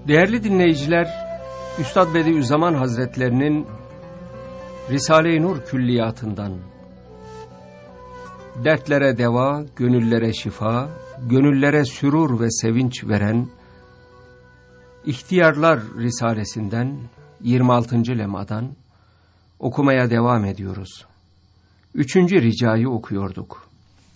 Değerli dinleyiciler, Üstad Bediüzzaman Hazretlerinin Risale-i Nur külliyatından dertlere deva, gönüllere şifa, gönüllere sürur ve sevinç veren İhtiyarlar Risalesinden 26. lemadan okumaya devam ediyoruz. 3. ricayı okuyorduk.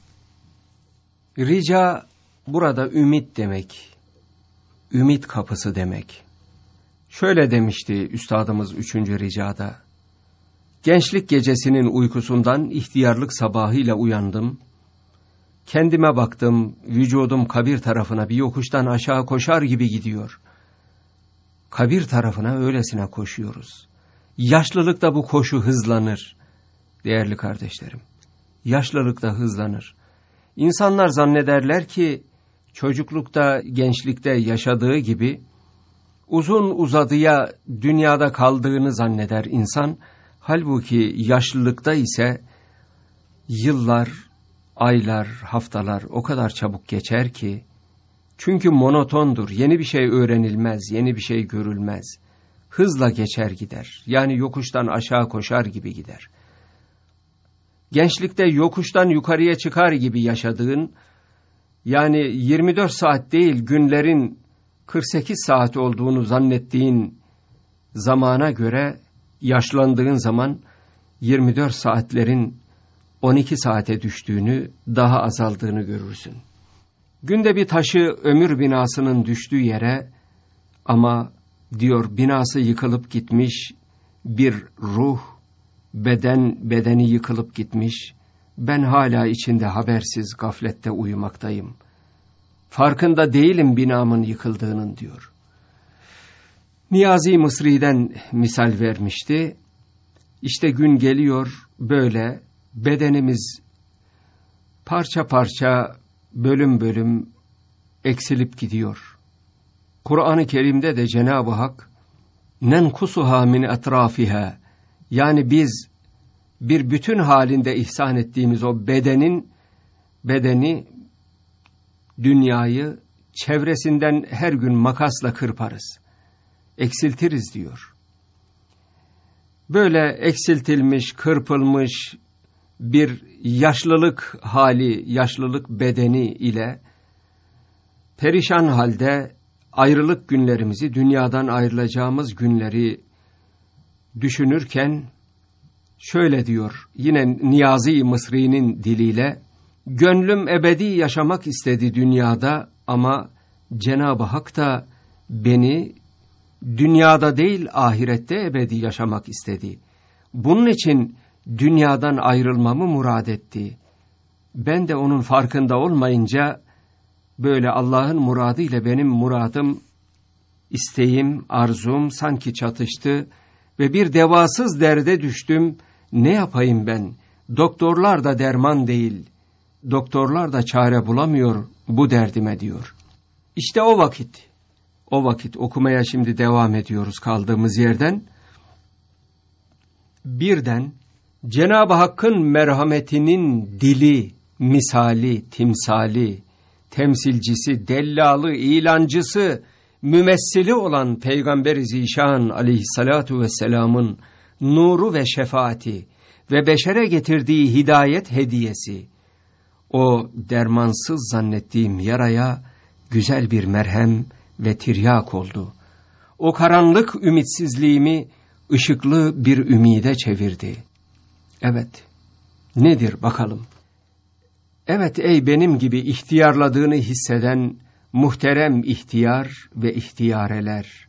Rica burada ümit demek. Ümit kapısı demek. Şöyle demişti üstadımız 3. ricada. Gençlik gecesinin uykusundan ihtiyarlık sabahıyla uyandım. Kendime baktım, vücudum kabir tarafına bir yokuştan aşağı koşar gibi gidiyor. Kabir tarafına öylesine koşuyoruz. Yaşlılıkta bu koşu hızlanır. Değerli kardeşlerim, yaşlılıkta hızlanır. İnsanlar zannederler ki çocuklukta, gençlikte yaşadığı gibi uzun uzadıya dünyada kaldığını zanneder insan. Halbuki yaşlılıkta ise yıllar, aylar, haftalar o kadar çabuk geçer ki, çünkü monotondur, yeni bir şey öğrenilmez, yeni bir şey görülmez. Hızla geçer gider, yani yokuştan aşağı koşar gibi gider. Gençlikte yokuştan yukarıya çıkar gibi yaşadığın, yani 24 saat değil günlerin 48 saat olduğunu zannettiğin zamana göre yaşlandığın zaman 24 saatlerin 12 saate düştüğünü, daha azaldığını görürsün. Günde bir taşı ömür binasının düştüğü yere, ama diyor binası yıkılıp gitmiş, bir ruh, bedeni yıkılıp gitmiş, ben hala içinde habersiz gaflette uyumaktayım. Farkında değilim binamın yıkıldığının diyor. Niyazi Mısri'den misal vermişti. İşte gün geliyor böyle bedenimiz parça parça, bölüm bölüm eksilip gidiyor. Kur'an-ı Kerim'de de Cenab-ı Hak nenkusuha min etrafiha, yani biz bir bütün halinde ihsan ettiğimiz o bedeni, dünyayı çevresinden her gün makasla kırparız, eksiltiriz diyor. Böyle eksiltilmiş, kırpılmış bir yaşlılık hali, yaşlılık bedeni ile perişan halde ayrılık günlerimizi, dünyadan ayrılacağımız günleri düşünürken şöyle diyor, yine Niyazi Mısri'nin diliyle, gönlüm ebedi yaşamak istedi dünyada ama Cenab-ı Hak da beni dünyada değil ahirette ebedi yaşamak istedi. Bunun için dünyadan ayrılmamı murad etti. Ben de onun farkında olmayınca böyle Allah'ın muradı ile benim muradım, isteğim, arzum sanki çatıştı ve bir devasız derde düştüm. Ne yapayım ben? Doktorlar da derman değil. Doktorlar da çare bulamıyor bu derdime diyor. İşte o vakit okumaya şimdi devam ediyoruz kaldığımız yerden. Birden Cenab-ı Hakk'ın merhametinin dili, misali, timsali, temsilcisi, dellalı, ilancısı, mümessili olan Peygamber-i Zişan aleyhissalatu vesselamın nuru ve şefaati ve beşere getirdiği hidayet hediyesi, o dermansız zannettiğim yaraya güzel bir merhem ve tiryak oldu. O karanlık ümitsizliğimi ışıklı bir ümide çevirdi. Evet, nedir bakalım? Evet, ey benim gibi ihtiyarladığını hisseden muhterem ihtiyar ve ihtiyareler.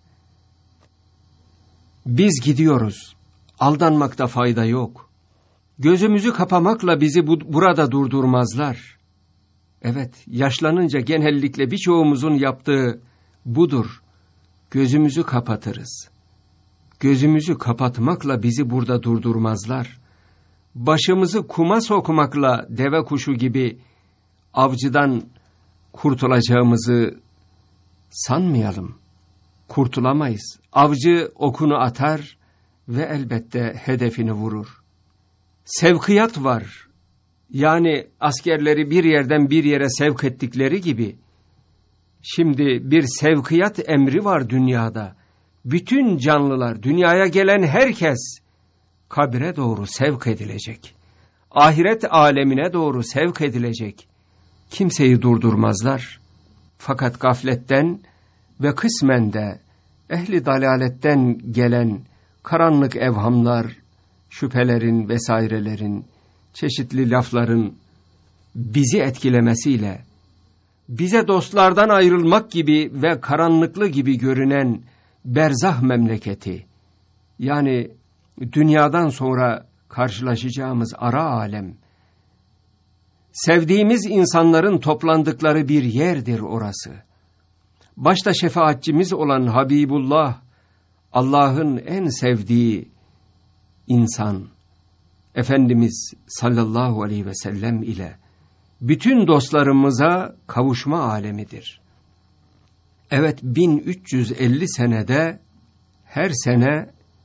Biz gidiyoruz, aldanmakta fayda yok. Gözümüzü kapamakla bizi burada durdurmazlar. Evet, yaşlanınca genellikle birçoğumuzun yaptığı budur. Gözümüzü kapatırız. Gözümüzü kapatmakla bizi burada durdurmazlar. Başımızı kuma sokmakla deve kuşu gibi avcıdan kurtulacağımızı sanmayalım. Kurtulamayız. Avcı okunu atar ve elbette hedefini vurur. Sevkiyat var. Yani askerleri bir yerden bir yere sevk ettikleri gibi Şimdi bir sevkiyat emri var dünyada. Bütün canlılar, dünyaya gelen herkes kabre doğru sevk edilecek. Ahiret alemine doğru sevk edilecek. Kimseyi durdurmazlar. Fakat gafletten ve kısmen de ehli dalaletten gelen karanlık evhamlar, şüphelerin vesairelerin, çeşitli lafların bizi etkilemesiyle, bize dostlardan ayrılmak gibi ve karanlıklı gibi görünen berzah memleketi, yani dünyadan sonra karşılaşacağımız ara alem, sevdiğimiz insanların toplandıkları bir yerdir orası. Başta şefaatçimiz olan Habibullah, Allah'ın en sevdiği insan, Efendimiz sallallahu aleyhi ve sellem ile bütün dostlarımıza kavuşma alemidir. Evet, 1350 senede her sene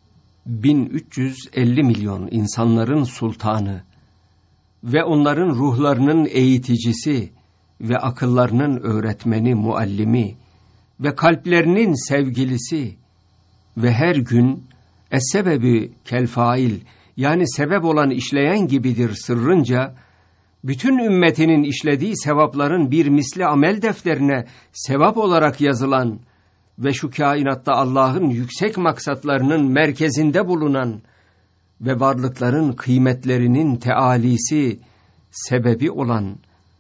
1350 milyon insanların sultanı ve onların ruhlarının eğiticisi ve akıllarının öğretmeni, muallimi ve kalplerinin sevgilisi ve her gün es-sebebi kel-fail, yani sebep olan işleyen gibidir sırrınca, bütün ümmetinin işlediği sevapların bir misli amel defterine sevap olarak yazılan ve şu kainatta Allah'ın yüksek maksatlarının merkezinde bulunan ve varlıkların kıymetlerinin tealisi sebebi olan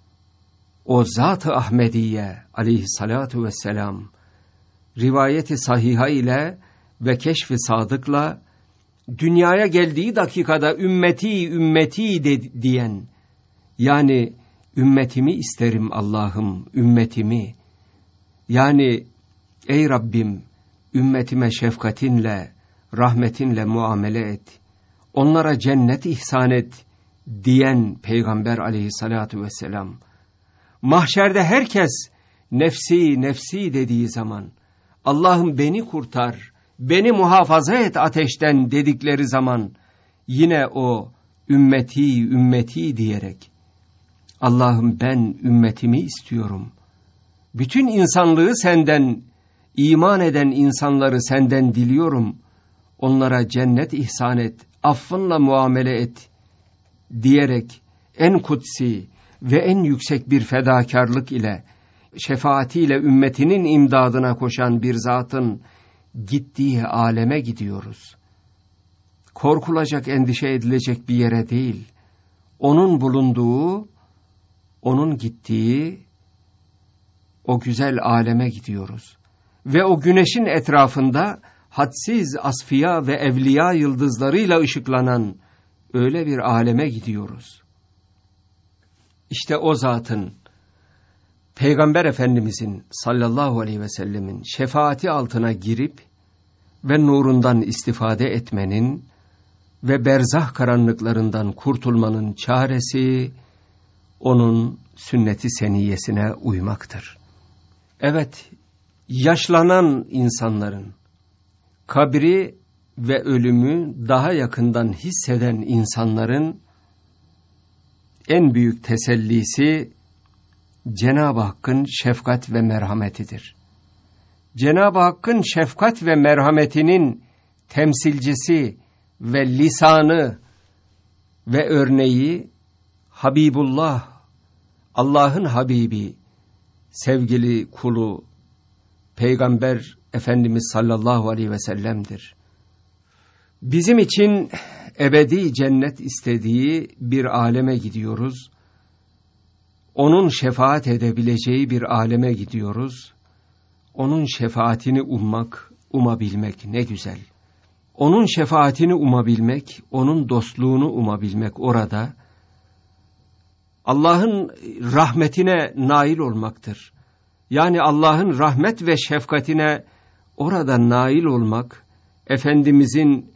o Zat-ı Ahmediye aleyhissalatu vesselam, rivayeti sahiha ile ve keşf-i sadıkla dünyaya geldiği dakikada ümmeti diyen, yani ümmetimi isterim Allah'ım, ümmetimi, yani ey Rabbim ümmetime şefkatinle, rahmetinle muamele et, onlara cennet ihsan et diyen Peygamber aleyhissalatu vesselam, mahşerde herkes nefsi nefsi dediği zaman, Allah'ım beni kurtar, beni muhafaza et ateşten dedikleri zaman, yine o ümmeti ümmeti diyerek, Allah'ım ben ümmetimi istiyorum, bütün insanlığı senden, iman eden insanları senden diliyorum, onlara cennet ihsan et, affınla muamele et diyerek en kutsi ve en yüksek bir fedakarlık ile, şefaatiyle ümmetinin imdadına koşan bir zatın gittiği aleme gidiyoruz. Korkulacak, endişe edilecek bir yere değil, onun bulunduğu, onun gittiği o güzel aleme gidiyoruz. Ve o güneşin etrafında hadsiz asfiya ve evliya yıldızlarıyla ışıklanan öyle bir aleme gidiyoruz. İşte o zatın, Peygamber Efendimizin sallallahu aleyhi ve sellemin şefaati altına girip ve nurundan istifade etmenin ve berzah karanlıklarından kurtulmanın çaresi, onun sünnet-i seniyyesine uymaktır. Evet, yaşlanan insanların, kabri ve ölümü daha yakından hisseden insanların en büyük tesellisi Cenab-ı Hakk'ın şefkat ve merhametidir. Cenab-ı Hakk'ın şefkat ve merhametinin temsilcisi ve lisanı ve örneği Habibullah, Allah'ın Habibi, sevgili kulu, Peygamber Efendimiz sallallahu aleyhi ve sellem'dir. Bizim için ebedi cennet istediği bir aleme gidiyoruz. Onun şefaat edebileceği bir aleme gidiyoruz. Onun şefaatini umabilmek ne güzel. Onun şefaatini umabilmek, onun dostluğunu umabilmek orada, Allah'ın rahmetine nail olmaktır. Yani Allah'ın rahmet ve şefkatine orada nail olmak, Efendimizin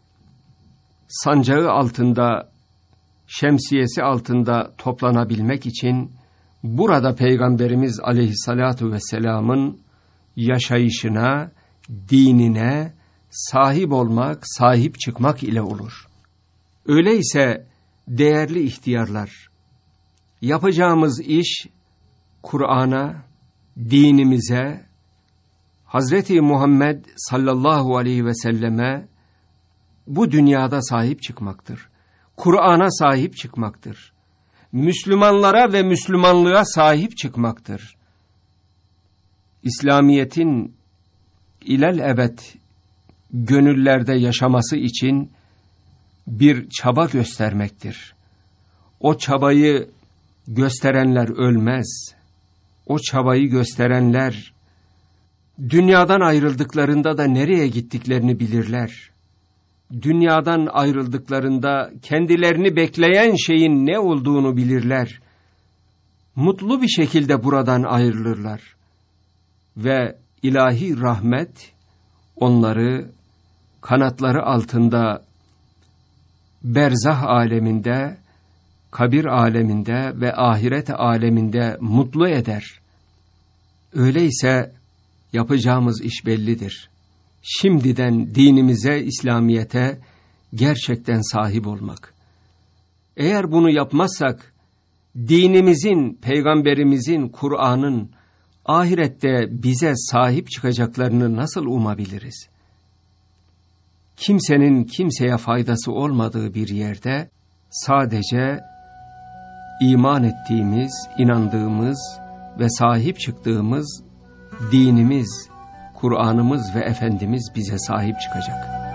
sancağı altında, şemsiyesi altında toplanabilmek için burada Peygamberimiz aleyhissalatu vesselamın yaşayışına, dinine sahip olmak, sahip çıkmak ile olur. Öyleyse değerli ihtiyarlar, yapacağımız iş Kur'an'a, dinimize, Hazreti Muhammed sallallahu aleyhi ve selleme bu dünyada sahip çıkmaktır. Kur'an'a sahip çıkmaktır. Müslümanlara ve Müslümanlığa sahip çıkmaktır. İslamiyet'in ilelebet gönüllerde yaşaması için bir çaba göstermektir. O çabayı gösterenler ölmez. O çabayı gösterenler dünyadan ayrıldıklarında da nereye gittiklerini bilirler. Dünyadan ayrıldıklarında kendilerini bekleyen şeyin ne olduğunu bilirler. Mutlu bir şekilde buradan ayrılırlar. Ve ilahi rahmet onları kanatları altında berzah aleminde, kabir aleminde ve ahiret aleminde mutlu eder. Öyleyse yapacağımız iş bellidir. Şimdiden dinimize, İslamiyet'e gerçekten sahip olmak. Eğer bunu yapmazsak, dinimizin, peygamberimizin, Kur'an'ın ahirette bize sahip çıkacaklarını nasıl umabiliriz? Kimsenin kimseye faydası olmadığı bir yerde, sadece iman ettiğimiz, inandığımız ve sahip çıktığımız dinimiz, Kur'an'ımız ve Efendimiz bize sahip çıkacak.